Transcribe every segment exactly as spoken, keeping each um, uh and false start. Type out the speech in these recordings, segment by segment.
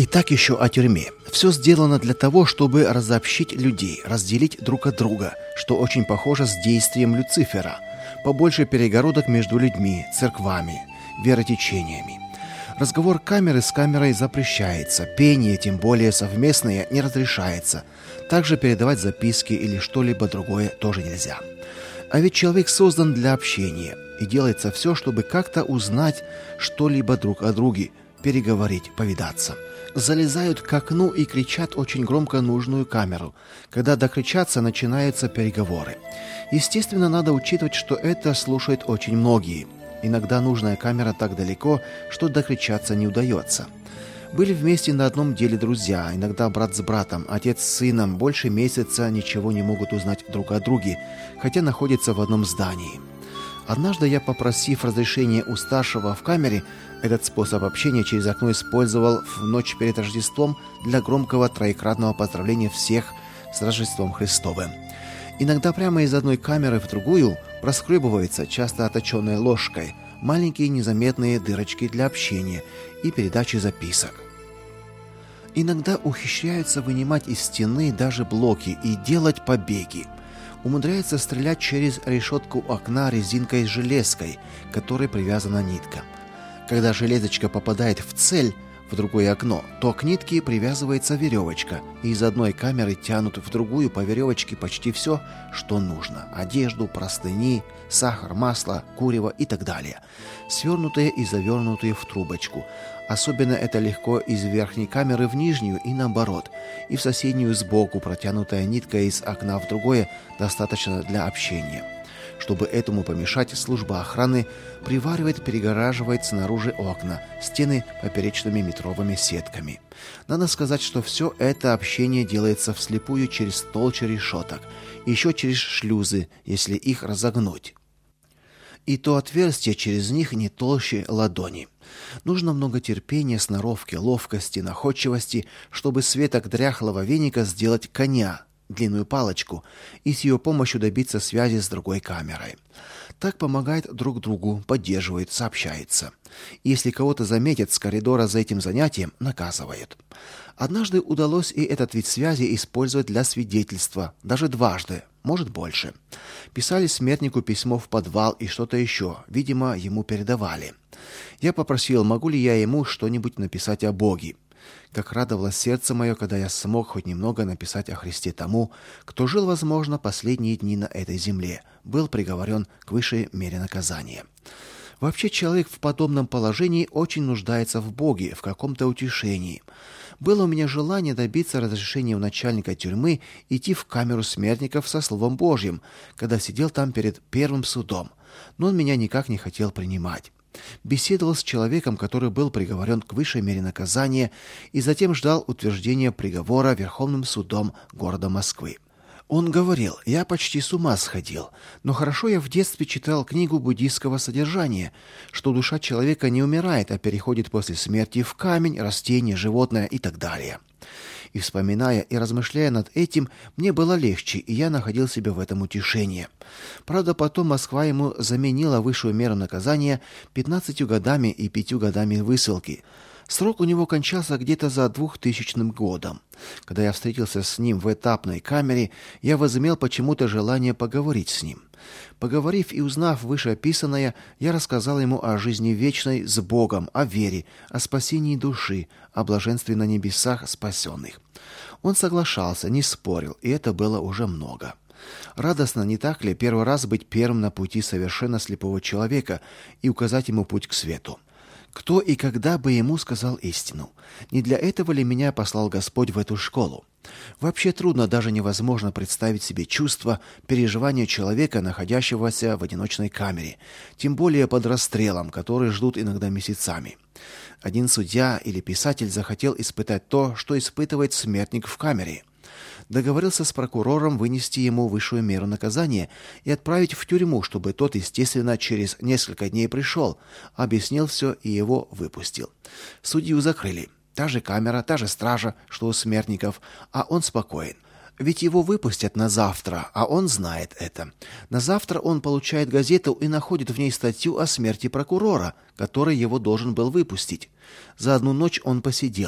Итак, еще о тюрьме. Все сделано для того, чтобы разобщить людей, разделить друг от друга, что очень похоже с действием Люцифера. Побольше перегородок между людьми, церквами, веротечениями. Разговор камеры с камерой запрещается, пение, тем более совместное, не разрешается. Также передавать записки или что-либо другое тоже нельзя. А ведь человек создан для общения, и делается все, чтобы как-то узнать что-либо друг о друге, переговорить, повидаться. Залезают к окну и кричат очень громко нужную камеру. Когда докричатся, начинаются переговоры. Естественно, надо учитывать, что это слушают очень многие. Иногда нужная камера так далеко, что докричаться не удается. Были вместе на одном деле друзья, иногда брат с братом, отец с сыном, больше месяца ничего не могут узнать друг о друге, хотя находятся в одном здании. Однажды я, попросив разрешения у старшего в камере, этот способ общения через окно использовал в ночь перед Рождеством для громкого троекратного поздравления всех с Рождеством Христовым. Иногда прямо из одной камеры в другую проскребывается, часто оточенной ложкой, маленькие незаметные дырочки для общения и передачи записок. Иногда ухищряются вынимать из стены даже блоки и делать побеги. Умудряется стрелять через решетку окна резинкой с железкой, к которой привязана нитка. Когда железочка попадает в цель, в другое окно, то к нитке привязывается веревочка, и из одной камеры тянут в другую по веревочке почти все, что нужно: одежду, простыни, сахар, масло, курево и так далее, свернутые и завернутые в трубочку. Особенно это легко из верхней камеры в нижнюю и наоборот, и в соседнюю сбоку протянутая нитка из окна в другое достаточно для общения. Чтобы этому помешать, служба охраны приваривает, перегораживает снаружи окна, стены поперечными метровыми сетками. Надо сказать, что все это общение делается вслепую через толщу решеток, еще через шлюзы, если их разогнуть. И то отверстие через них не толще ладони. Нужно много терпения, сноровки, ловкости, находчивости, чтобы с веток дряхлого веника сделать коня, длинную палочку, и с ее помощью добиться связи с другой камерой. Так помогает друг другу, поддерживает, сообщается. Если кого-то заметят с коридора за этим занятием, наказывают. Однажды удалось и этот вид связи использовать для свидетельства, даже дважды, может больше. Писали смертнику письмо в подвал и что-то еще, видимо, ему передавали. Я попросил, могу ли я ему что-нибудь написать о Боге. Как радовалось сердце мое, когда я смог хоть немного написать о Христе тому, кто жил, возможно, последние дни на этой земле, был приговорен к высшей мере наказания. Вообще человек в подобном положении очень нуждается в Боге, в каком-то утешении. Было у меня желание добиться разрешения у начальника тюрьмы идти в камеру смертников со Словом Божьим, когда сидел там перед первым судом, но он меня никак не хотел принимать. Беседовал с человеком, который был приговорен к высшей мере наказания, и затем ждал утверждения приговора Верховным судом города Москвы. Он говорил: «Я почти с ума сходил, но хорошо я в детстве читал книгу буддийского содержания, что душа человека не умирает, а переходит после смерти в камень, растение, животное и так далее». И вспоминая и размышляя над этим, мне было легче, и я находил себе в этом утешение. Правда, потом Москва ему заменила высшую меру наказания пятнадцатью годами и пятью годами высылки. Срок у него кончался где-то за двухтысячным годом. Когда я встретился с ним в этапной камере, я возымел почему-то желание поговорить с ним. Поговорив и узнав вышеописанное, я рассказал ему о жизни вечной с Богом, о вере, о спасении души, о блаженстве на небесах спасенных. Он соглашался, не спорил, и это было уже много. Радостно, не так ли, первый раз быть первым на пути совершенно слепого человека и указать ему путь к свету? Кто и когда бы ему сказал истину? Не для этого ли меня послал Господь в эту школу? Вообще трудно, даже невозможно представить себе чувства, переживания человека, находящегося в одиночной камере, тем более под расстрелом, который ждут иногда месяцами. Один судья или писатель захотел испытать то, что испытывает смертник в камере. Договорился с прокурором вынести ему высшую меру наказания и отправить в тюрьму, чтобы тот, естественно, через несколько дней пришел, объяснил все и его выпустил. Судью закрыли. Та же камера, та же стража, что у смертников, а он спокоен. Ведь его выпустят на завтра, а он знает это. На завтра он получает газету и находит в ней статью о смерти прокурора, который его должен был выпустить. За одну ночь он посидел.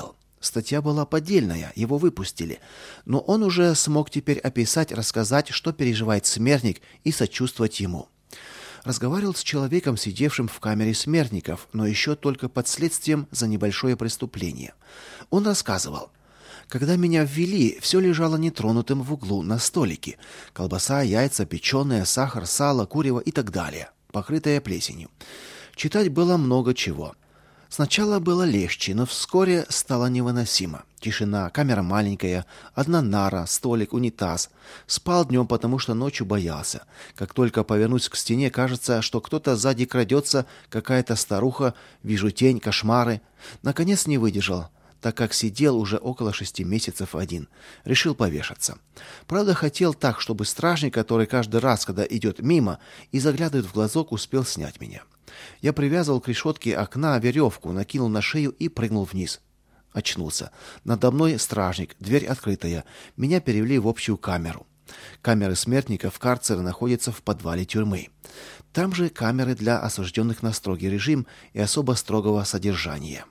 Статья была поддельная, его выпустили, но он уже смог теперь описать, рассказать, что переживает смертник, и сочувствовать ему. Разговаривал с человеком, сидевшим в камере смертников, но еще только под следствием за небольшое преступление. Он рассказывал: когда меня ввели, все лежало нетронутым в углу на столике: колбаса, яйца, печеное, сахар, сало, курево и так далее, покрытое плесенью. Читать было много чего. Сначала было легче, но вскоре стало невыносимо. Тишина, камера маленькая, одна нара, столик, унитаз. Спал днем, потому что ночью боялся. Как только повернусь к стене, кажется, что кто-то сзади крадется, какая-то старуха, вижу тень, кошмары. Наконец не выдержал, так как сидел уже около шести месяцев один. Решил повешаться. Правда, хотел так, чтобы стражник, который каждый раз, когда идет мимо и заглядывает в глазок, успел снять меня. Я привязывал к решетке окна веревку, накинул на шею и прыгнул вниз. Очнулся. Надо мной стражник, дверь открытая. Меня перевели в общую камеру. Камеры смертников карцера находятся в подвале тюрьмы. Там же камеры для осужденных на строгий режим и особо строгого содержания.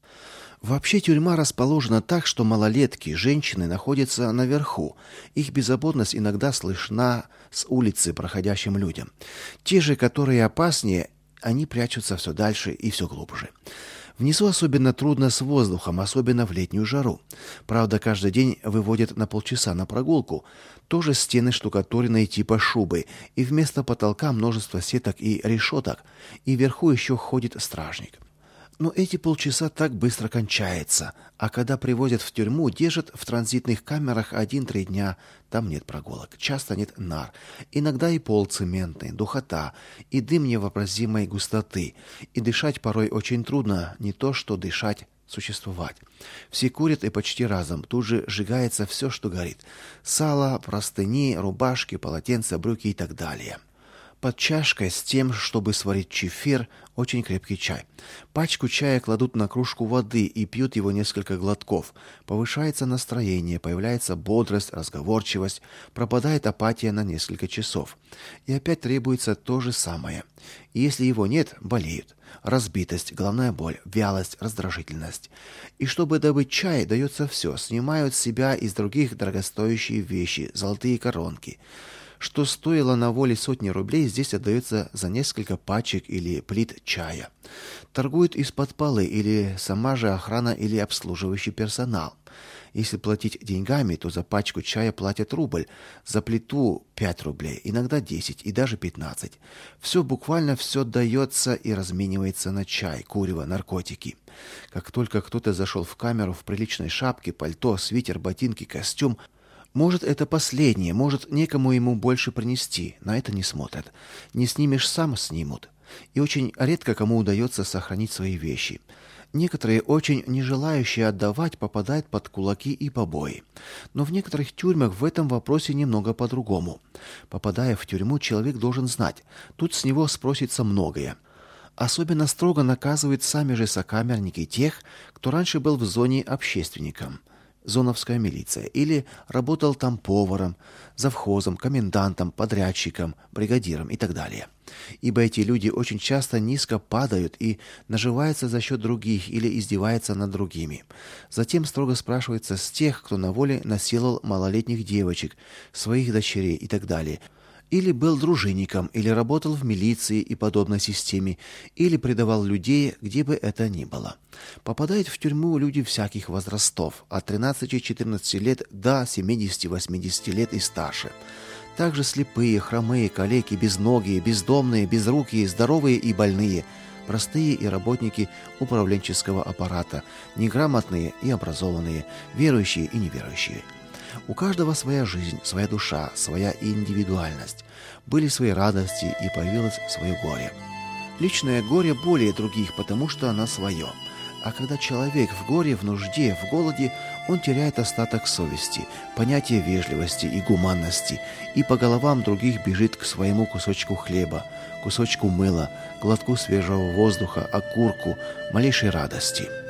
Вообще тюрьма расположена так, что малолетки, женщины находятся наверху. Их беззаботность иногда слышна с улицы проходящим людям. Те же, которые опаснее, они прячутся все дальше и все глубже. Внизу особенно трудно с воздухом, особенно в летнюю жару. Правда, каждый день выводят на полчаса на прогулку. Тоже стены штукатуренные типа шубы, и вместо потолка множество сеток и решеток, и вверху еще ходит стражник. Но эти полчаса так быстро кончаются, а когда привозят в тюрьму, держат в транзитных камерах один-три дня. Там нет прогулок, часто нет нар, иногда и пол цементный, духота, и дым невообразимой густоты, и дышать порой очень трудно, не то что дышать, существовать. Все курят и почти разом, тут же сжигается все, что горит: сало, простыни, рубашки, полотенца, брюки и так далее. Под чашкой с тем, чтобы сварить чефир, очень крепкий чай. Пачку чая кладут на кружку воды и пьют его несколько глотков. Повышается настроение, появляется бодрость, разговорчивость, пропадает апатия на несколько часов. И опять требуется то же самое. И если его нет, болеют. Разбитость, головная боль, вялость, раздражительность. И чтобы добыть чай, дается все. Снимают с себя из других дорогостоящие вещи, золотые коронки. Что стоило на воле сотни рублей, здесь отдается за несколько пачек или плит чая. Торгуют из-под полы или сама же охрана или обслуживающий персонал. Если платить деньгами, то за пачку чая платят рубль, за плиту пять рублей, иногда десять и даже пятнадцать. Все, буквально все дается и разменивается на чай, курево, наркотики. Как только кто-то зашел в камеру в приличной шапке, пальто, свитер, ботинки, костюм, может, это последнее, может, некому ему больше принести, на это не смотрят. Не снимешь сам, снимут. И очень редко кому удается сохранить свои вещи. Некоторые, очень не желающие отдавать, попадают под кулаки и побои. Но в некоторых тюрьмах в этом вопросе немного по-другому. Попадая в тюрьму, человек должен знать, тут с него спросится многое. Особенно строго наказывают сами же сокамерники тех, кто раньше был в зоне общественником. Зоновская милиция, или работал там поваром, завхозом, комендантом, подрядчиком, бригадиром и так далее. Ибо эти люди очень часто низко падают и наживаются за счет других или издеваются над другими. Затем строго спрашивается с тех, кто на воле насиловал малолетних девочек, своих дочерей и так далее. Или был дружинником, или работал в милиции и подобной системе, или предавал людей, где бы это ни было. Попадают в тюрьму люди всяких возрастов, от тринадцати-четырнадцати лет до семидесяти-восьмидесяти лет и старше. Также слепые, хромые, калеки, безногие, бездомные, безрукие, здоровые и больные, простые и работники управленческого аппарата, неграмотные и образованные, верующие и неверующие. У каждого своя жизнь, своя душа, своя индивидуальность. Были свои радости и появилось свое горе. Личное горе более других, потому что оно свое. А когда человек в горе, в нужде, в голоде, он теряет остаток совести, понятие вежливости и гуманности, и по головам других бежит к своему кусочку хлеба, кусочку мыла, глотку свежего воздуха, окурку, малейшей радости.